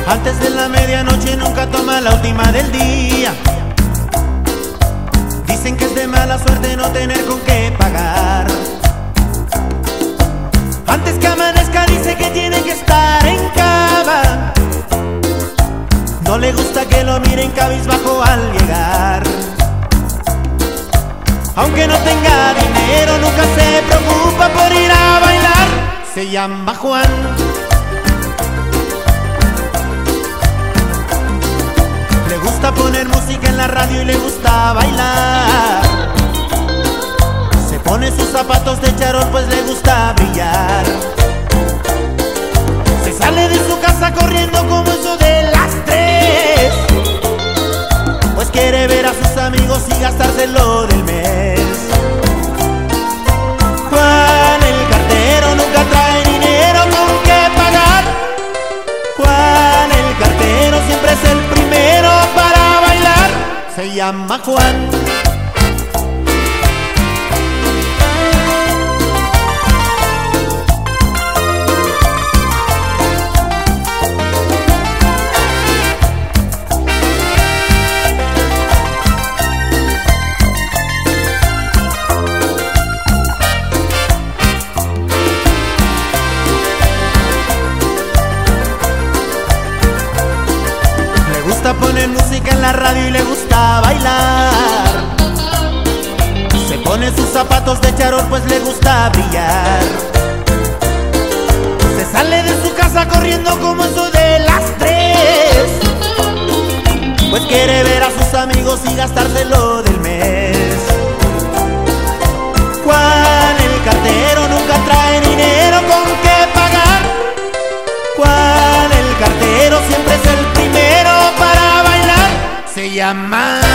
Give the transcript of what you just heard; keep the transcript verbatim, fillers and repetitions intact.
Antes de la medianoche nunca toma la última del día. Dicen que es de mala suerte no tener con qué pagar. Antes que amanezca dice que tiene que estar en cama. No le gusta que lo miren cabizbajo al llegar. Aunque no tenga dinero nunca se preocupa por ir a bailar. Se llama Juan. Le gusta poner música en la radio y le gusta bailar. Se pone sus zapatos de charol pues le gusta brillar. Se sale de su casa corriendo como eso de las tres, pues quiere ver a sus amigos y gastárselo del mes. Juan el cartero nunca trae dinero con qué pagar. Juan el cartero siempre es el primero para bailar. Se llama Juan. Le gusta poner música en la radio y le gusta bailar. Se pone sus zapatos de charol pues le gusta brillar. Se sale de su casa corriendo como eso de las tres, pues quiere ver a sus amigos y gastárselo del mes. Juan el cartero nunca trae dinero con qué pagar. Juan el cartero siempre es el primero para bailar. Se llama